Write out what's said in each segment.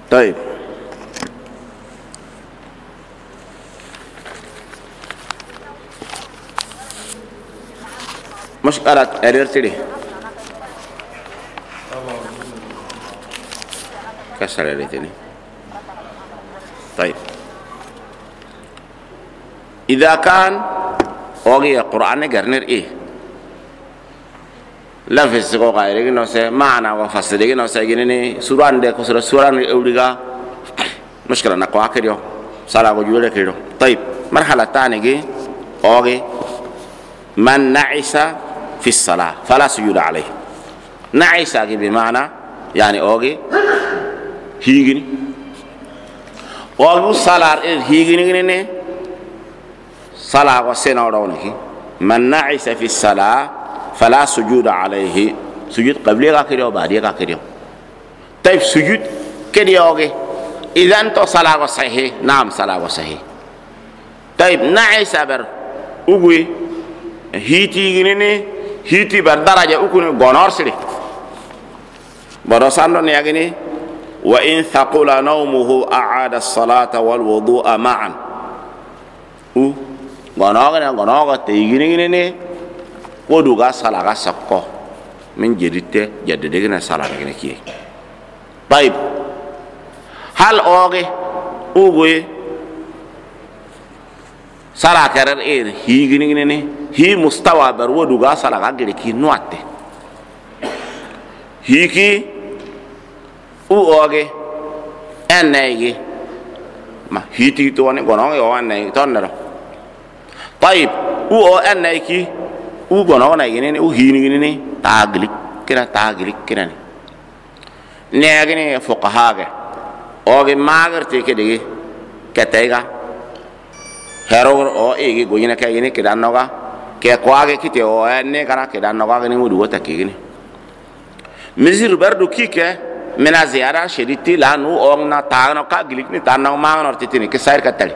طيب مشكلة أريرتلي كسر أريرتلي. طيب إذا كان أوجي القرآن قرنر إيه لفظ غيره نوسه معنى وفسره نوسه جنني سوران ده كسر سوران أوليغا مشكلة نقوى كريو سلا وجوله كريو. طيب مرحلة ثانية جي أوجي من نعس في الصلاة فلا سجود عليه. نعس بمعنى يعني أوجي هيجني أوجي صلاة هيجني صلاة وسنة ورونك. من نعس في الصلاة فلا سجود عليه. سجود قبلها كريو بعدها كريو. طيب سجود كريو إذا أنت صلاة صحيح نعم صلاة صحيح. طيب نعس بر أقوي هيتي جنني هيتي بردرجة أكون غنار سري برسالة نيجني وإن ثقل نومه أعاد الصلاة والوضوء معا. غنار تيجني ودوغا صلاة سكو من جديد جددنا صلاة كي. طيب هل أوغي صلاة كرر إيه هيجني هي مستوى برودوغا صلاة كي نواتي هيكي أوغي أنايجي ما هيتي تواني غنوغي أو أنايجي تونرو. طيب أنايجي غنوغي أو هينيجي تاغلي كنا نيجي فقهاء أوغي ماغر تيكي كتايغا هرور أو إيجي غوينا كأيني كده نوغا كأقواعي كتير أو أني كنا كده نوغا غني ودوه تكيني مزير بردو كيكه من الزيارة شديدة لانو أوغنا تاغنا كأغليكني تاغنا ما نورتيني كسائر كتالي.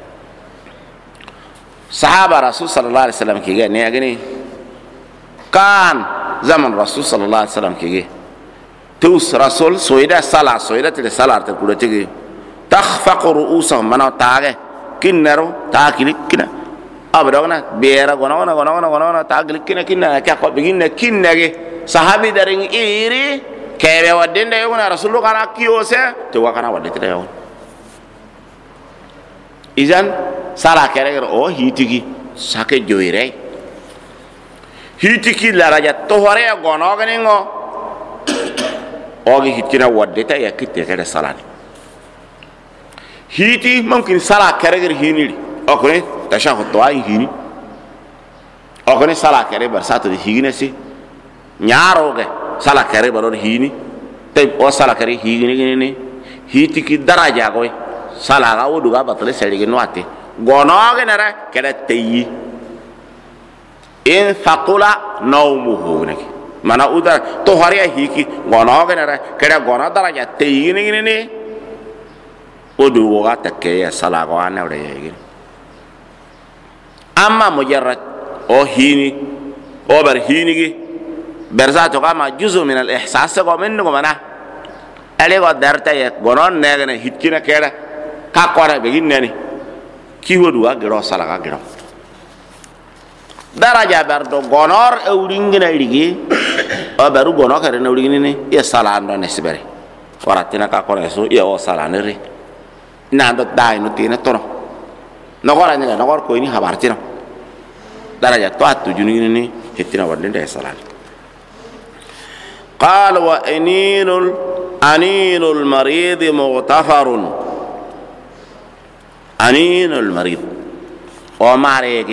صحابة رسول صلى الله عليه وسلم كيجي نيجي كان زمن رسول صلى الله عليه وسلم كيجي توس رسول سويدا صلاة سويدا تلي صلاة تقول تيجي تخفق رؤوسهم منو تاغه كنرو تاكلي كنا أبدونا بيرا غنا تاكلي كنا كأقول بيجينا كنا sahabi dari iri kebe wadden da yona rasulullah kana kiyose to wakana wadde ta yawon izan sala kere o hitiki sake joire hitiki daraja to hore gono ganingo ogi hitkina wadde ta yakitte kere salani hiti mumkin sala kere hiniri okone tashahhud to ay hini okone sala kere barsato di higinesi ñaaroge sala kare balor hini tay o sala kare hini ni hiti ki daraja goy sala ga wudu ga batale seri no ate gonoge nara keda tayi in thaqula nawmuhu naki mana uda to hariya hiki gonoge nara keda gono daraja tayi ni wudu ga takke sala go anawre yegi amma mujarrad o hini o bar hini gi برزاتو كما جزء من الإحساس قومين قمنا عليه قدرت يقولون نعنا هتكنا كذا كقارة بيجين نني كيو دوا غيره سلاكا غيره درجة بردو غنور أورينغنا يريجي أو برو غنور كرنا أورينغني يا سلام دون نسبري وراتنا كقارة يسوع يا سلام نري نادو داي نتينا ترى نقول نقول كويني خبرتنا درجة توات تجوني هتنا ودين ده سلام. قال وأنين المريض مغتفر. أنين المريض وما عليك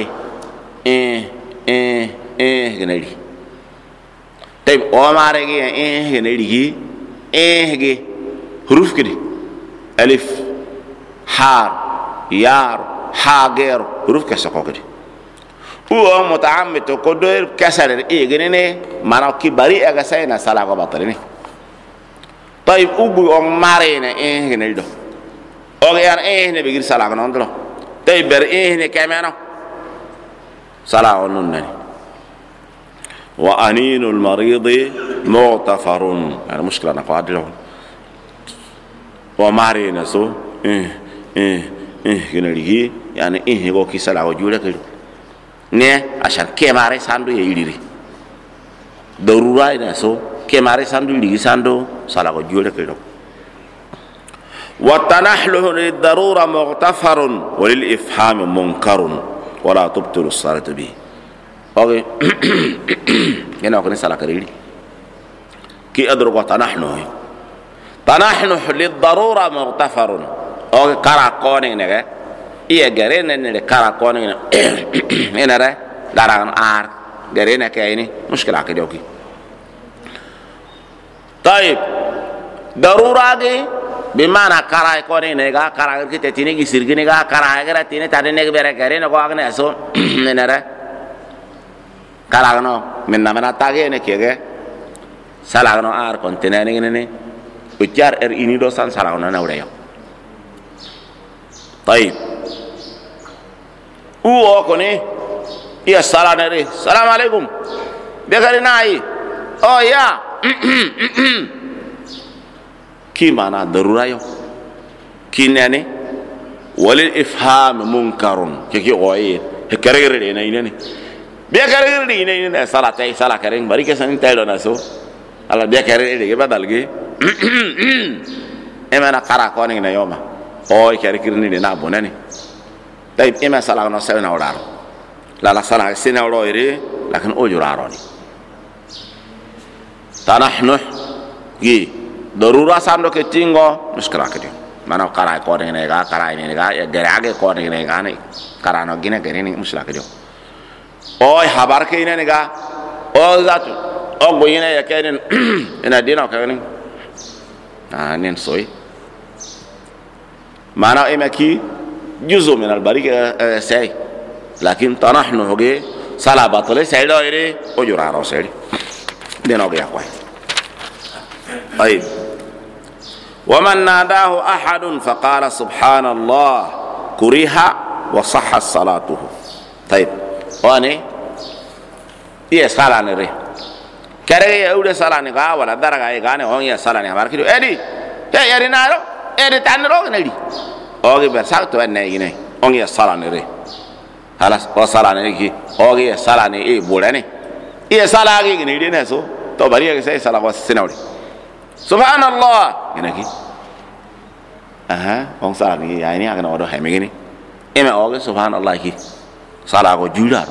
جنري. طيب وما عليك جنري جي حروف كده ألف حار يار حاجر حروف كسكو كده هو متعمد تقدر كسر جنينه ما كباري أجساينا سلاكو بطلني. طيب أبو مارينا جنري ده أوغيان نبيجي سلاكو نندلو. طيب بر كمان سلاكو نندني. وأنين المريض مغتفر. يعني مشكلة نقاد له. wa mari na so gina ligi yani go ki sala go jure ke ne ashan ke mare sandu ye yiri darura ina so ke mare sandu ligi sandu sala go jure ke do wa tanahluhu lid darura mughtafarun wa lil ifham munkarun wala tubtilu as-salatu bi oke gina ko ni sala ke yiri ki adru ko tanahnu lid darura mughtafarun oke kara ko ne ne iya gare ne ne kara ko ne ina re daran ar gare ne ke ini mushkila ke doki طيب ضروره دي بمعنى كرا ko ne ga kara ke tini gi sirgi ne ga kara ga tini tade ne bere gare ne ko agne so ne re kara no minna mana tage ne ke ge sala no ar kontene ne ujar ini do san sala no na ure yo طيب ko ne iya sala ne re salam alaikum be gari nai oh ya ki mana darura yo kinane walil ifham munkarun ke ki oye he karere ne ne be karere ne sala tay sala kare bari ke san tay do na so ala be karere ge badal ge emana kara ko ne yoma o kare kirni ne na bonane tay ema sala no sa na oraro la sala sina oro ire lakin o juraro ni tanahnu gi darura sando ke tingo muskila ke mana kara ko ne ga kara ne ga ya garage ko ne ga ne kara no gine gene ni muskila ke o habar ke ne ga o zatu o go ine ya ke ne ina dina ka ne nen soy mana emaki juzu min al barika say lakin tanahnu hoge sala batale say do ire o juraro say dina ga yakwai طيب ومن ناداه أحد فقال سبحان الله كره وصح صلاته طيب واني إيه صلاة نري كره يقول صلاة نقا ولا درجة يقاني هون يا صلاة نهار كده إدي يا رينارو إدي تانرو نري أوكي برسالة توان نيجي هون يا صلاة نري خلاص وصلاة نري أوكي يا صلاة نري بولاني إيه صلاة كي نري نسو تو بريء كسي صلاة وسنوري subhanallah gini ki on sala ni ya ini akan odo heme gini eme oge subhanallah ki sala ko jular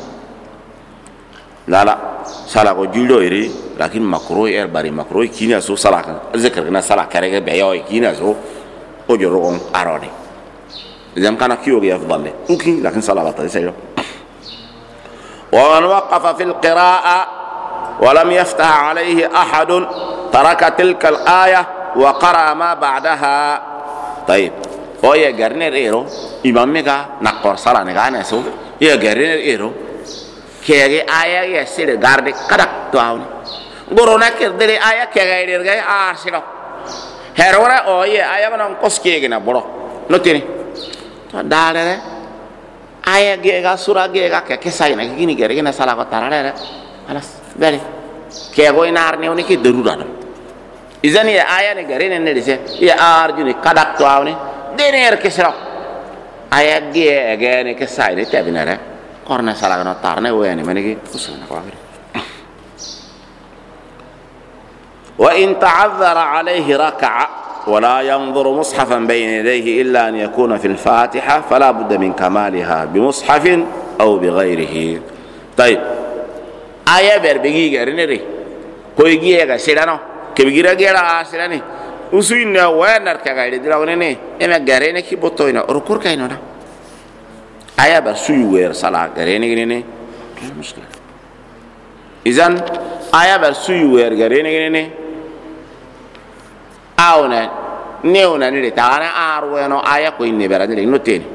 lala sala ko julo iri lakin makruh bari makruh kini so sala kan zikr na sala karege be yo kini so o joro on arode jam kana kiyo ge afdalle uki lakin sala bata sayo wa man waqafa fil qira'a ولم يفتح عليه أحد ترك تلك الآية وقرأ ما بعدها طيب هو يجرني إيرو إمام ميكا نقر صلاة نغاني سو يجرني إيرو كيغي آية يسير غاردي كدك تواوني غرونا كردري آية كيغي ديرغي آرسلو هرورا أو آية منام كوسكيغي نبرو نتيني دالة آية جيغا سورة جيغا كيساي نغيني جيغي نسالة كتارة خلاص bari ke go inar ne oni ke darura do izani ya aya ne gare ne dise ya arjuni kadak to awni dener ke sira aya ge ne ke sai ne tabinare korna sala no tarne woni manigi usuna ko amire wa in ta'azzara alayhi rak'a ولا ينظر مصحفا بين يديه إلا أن يكون في الفاتحة فلا بد من كمالها بمصحف أو بغيره طيب aya berbegi garine re ko giye ga sedano ke bigira gera sedani usuina wanar ka gaide dilawne ne eme garene ki botoina rukur kayno na aya bar suyu wer sala garene ne mushkil izan aya bar suyu wer garene ne awna neuna ne taana arweno aya ko inne berade no teni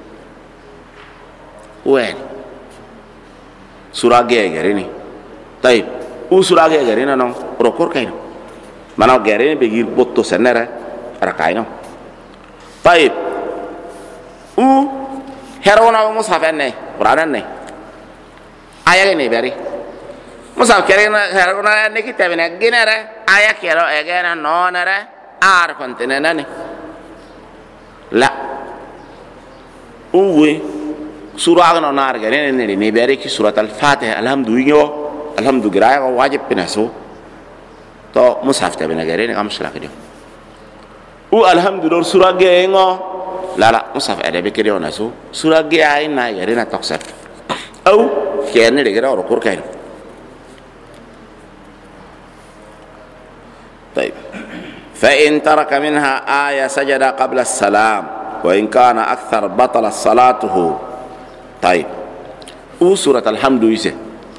wen surage garene طيب وسورة غيرنا نو ركور كاينو مانو غيرين بيجي بوتو سنرا ركاينو طيب و هرونا مصحف نه قران نه آية نه بيري مصحف كرينا هرونا نه كتابنا جنرا آية كيرو اجينا نو نرا عارف انت نه la uwe surah no nar ga ne bere ki surat al-fatiha alhamdulillah wajib penaso to mushaf ta bena gare ne kam shla ke u alhamdulillah surah ge ngo la mushaf ada be kire ona so surah ge ay na gare na toksat au ke ne de gara ro kur kain طيب فإن ترك منها آية سجد قبل السلام وإن كان أكثر بطل صلاته طيب سورة الحمد لله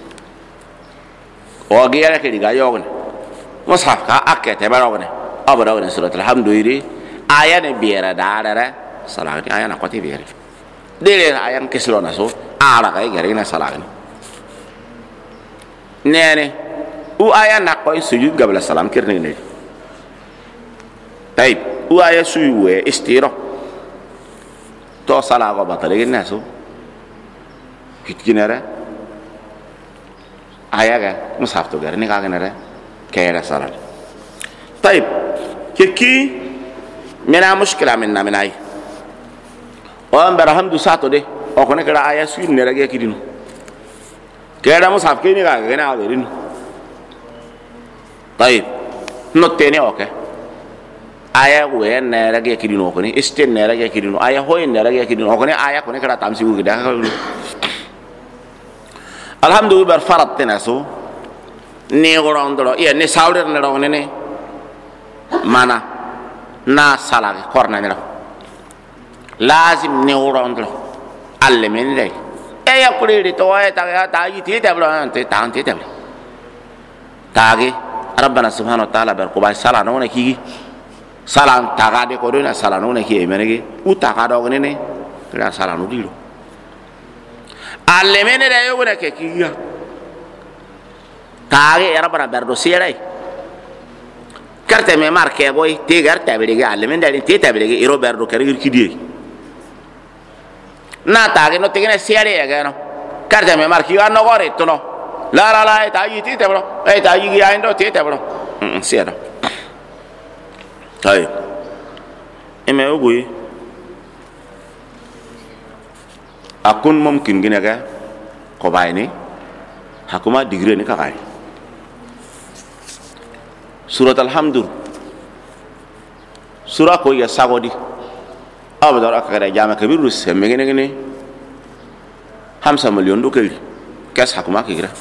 وغير كده يوغن مصحف كا أكيد تبرعون أبرعون سورة الحمد لله آية نبيرة دارة صلاة آية نقطة بيرة دليل آية كسلونا سو على كاي غيرنا صلاة نيني آية نقطة سجود قبل السلام كرني طيب آية سوي استيرا تو صلاة قبل الناس kitkinere ayaga musafto gar ni kaga nere kayra salat طيب كي منا مشكله منا مناي وان برهم دو ساتو دي او كن كدا ايا سوي نره ge kidino kayra musaf ke ni kaga na verin طيب نوتني اوكي aya we nere ge kidino ko ni isten nere ge kidino aya hoy nere ge kidino ko ni aya ko ni kada tamsi gu gida alhamdulillah bar farat tenaso ni gorondoro ya ni sawder ne ro ne mana na sala korna ne lazim ni gorondoro alle men dai e ya kuri to ay ta yi ti tablo ante ta ante tablo tagi rabbana subhanahu wa ta'ala bar ko bay sala no ne ki sala taga de ko do na sala no ne ki menege u taga do ne kira sala no dilo alle mene da yogo da ke kiya taage era bara berdo sirai karte me marke boy te garta belige alle mene da te tabelege iro berdo kare kidi na taage no tegene siare ya gano karte me marki anno gore to no la ta yi te tablo ta yi ya ndo te tablo siara tay eme ogoy akun mumkin gina ga ko bayni hakuma digre ni kakay surat alhamdulillah sura ko ya sagodi abadar akara jama kabiru semme ngene 50 million do kali kas hakuma kigra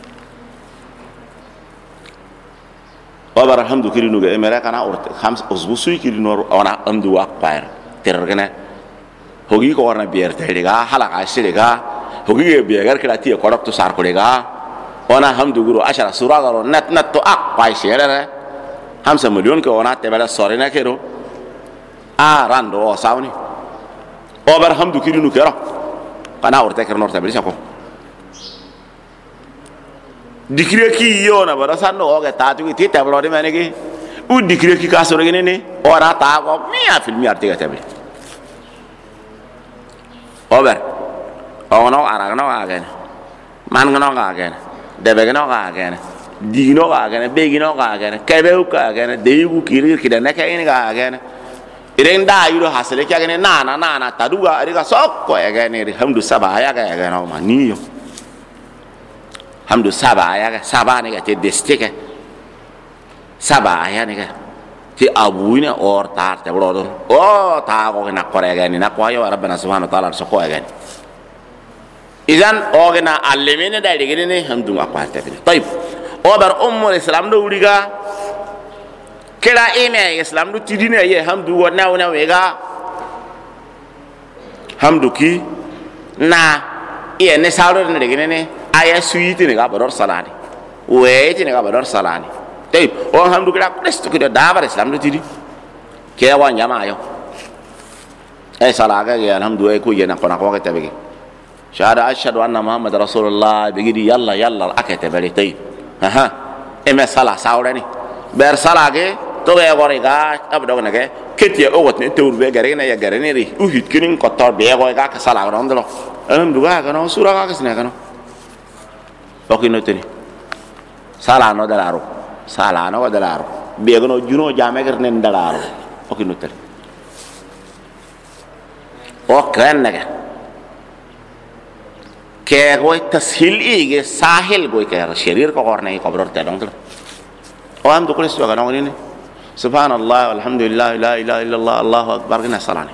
babar alhamdulillah kirinu ga emera kana urte 5 usbu suy kirinu ona amdu akbar tergena hogi ko warna bier teliga halaka shiriga hogi ge bier kala ti ko rakto sar kolega ona hamdu guru ashara sura garo nat to ak pai shere 50 million ko ona te bala sore na kero a rando o sawni o bar hamdu kirinu kero kana urte kero norte beli sako dikire ki yona bara sanno o ga tatu ti te balo de menegi u dikire ki ka sore ne ora ta ko mia filmi artiga te beli ober ono aragno agen mangno agen debegno agen digno agen begino agen kebeu agen deigu kiri kidane kayni agen irenda yuro hasele kagene nana taduga ariga sokko agen hamdu sabaya ga agen o maniyo hamdu sabaya ga sabane ga te destike sabaya ne ga ti abuina or tar te brodon o ta ko na korega ni na ko ayo rabbana subhanahu wa ta'ala so ko aga idan o gena allemene da digene ne hamdu akwarte bi tayib o bar ummul islam do wuriga kila ime islam do tidine ye hamdu wona wega hamdu ki na ye ne sawro ne digene ne aya suiti ne ga bador salani we ti ne ga bador salani tayib o hamdu kila presto kida dabar islam do tidi ke wa nyama ayo salaga ya alhamdulillah ko yena kona ko ka tabegi shahada ashhadu anna muhammad rasulullah bigidi yalla akete bari tayib aha eme sala sawrani ber salage to be gore ga abdo ne ke ketie o wotne tewur be gare na ya gare ne ri u hit kinin ko tor be go ga ka sala rondolo alhamdulillah ga no sura ga kisne ga no okino teni sala no dalaro sala no dalaro be go no juno jame gar nen dalaro okino teni o kannaga ke go tashil ige sahil go ke sharir ko korne ko bror te dong o am do ko so ga ngoni subhanallah walhamdulillah la ilaha illallah allahu akbar gina salani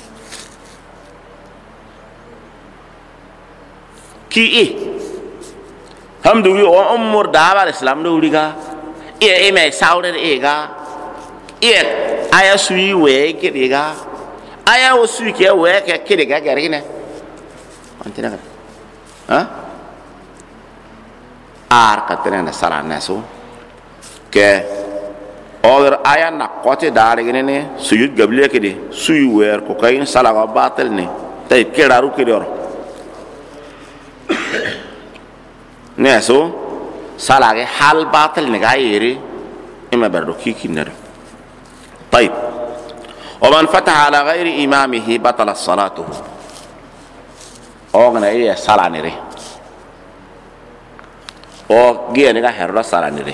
ki hamdulillah o umur dawa islam do liga e me saude e ga e aya sui we ke diga aya o sui ke we ke diga garine antina ha ar katena salana so ke or aya na kote daare gene ne sujud gable ke de suyu wer ko kayin salaga batel ne tay kedaru ke dor ne so salage hal batel ne ga yiri ima bardo kikinado طيب ومن فتح على غير امامه بطل صلاته ogna iya salanire o giene ga herro salanire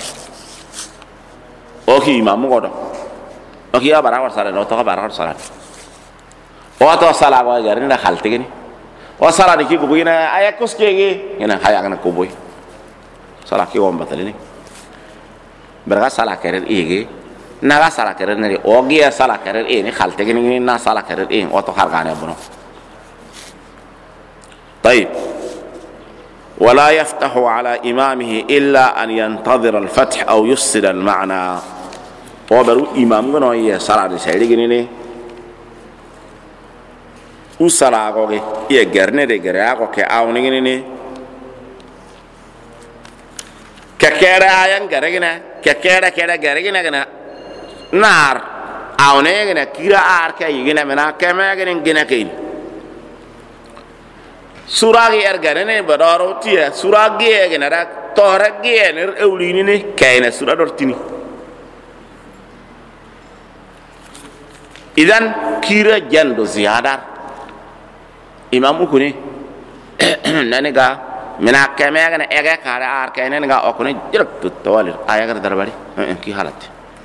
o ki imam godo o ki abara war sala no to abara war sala o to sala go garin da khalte gini o sala ni ki ko bugina aya koskege ina haya kana ko boy sala ki won batalini berga sala keren ige naga sala keren ni o gi sala keren e ni khalte gini na sala keren e o to hargane bono طيب ولا يفتح على إمامه إلا أن ينتظر الفتح أو يفسد المعنى وبرو إمام غنو يا صلاة سيدي غنيني وصلاة غوغي يا غرني دي غرياغو كي آوني غنيني ككيرا آيان غريغنا ككيرا غريغنا غنا نار آوني غنا كيرا آر كي يغنا منا كما غنا كين suragi ergane badaro tia suragi genera toragi ener eulini ne kayna surador tini idan kira jando ziyadar imam ukuni nanega mina kame gane ege kare ar kayna nga okune jirk tutwalir ayagar darbari ki halat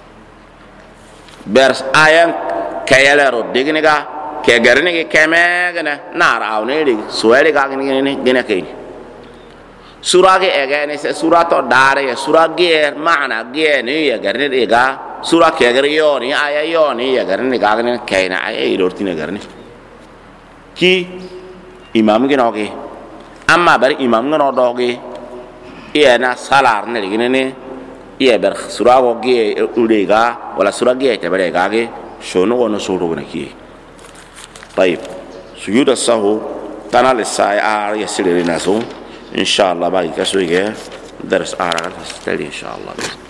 bers ayang kayalaro degnega ke garne ke keme gana nar awne ri suwele ga gene ke surage ege ne se surato dare surage maana ge ne ya garne de ga sura ke gar yo ni aya yo ni ya garne ga gane ke na aya irortine garne ki imam ge no ge amma bar imam no do ge iya na salar ne gene ne iya bar surago ge ure ga wala surage te bare ga ge shono wono suru ne ki طيب سجود السهو تنال الساعة يسير لنا إن شاء الله باقي كسوية درس آخر إن شاء الله.